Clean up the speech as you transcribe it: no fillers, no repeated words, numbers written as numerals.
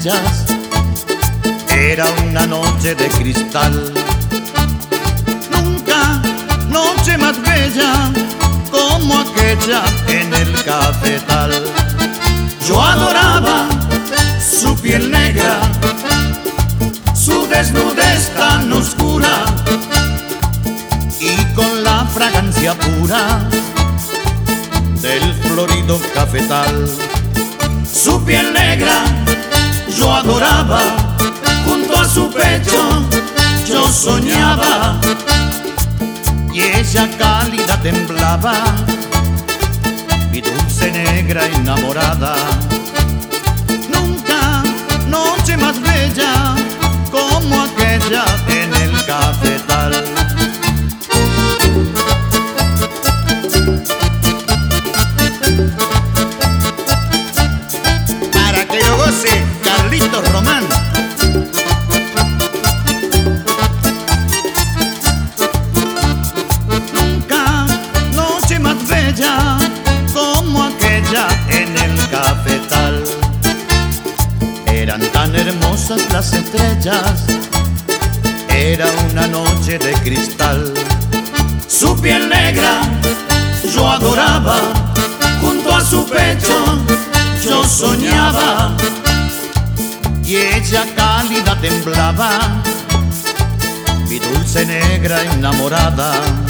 estrellas. Era una noche de cristal. Nunca noche más bella como aquella en el cafetal. Yo adoraba su piel negra, su desnudez tan oscura, y con la fragancia pura del florido cafetal. Su piel negra yo adoraba, junto a su pecho yo soñaba, y ella cálida temblaba, mi dulce negra enamorada. Nunca noche más bella como aquella en el cafetal. Para que lo goce Carlitos Román. Nunca noche más bella como aquella en el cafetal. Eran tan hermosas las estrellas, era una noche de cristal. Su piel negra yo adoraba, junto a su pecho yo soñaba, y ella cálida temblaba, mi dulce negra enamorada.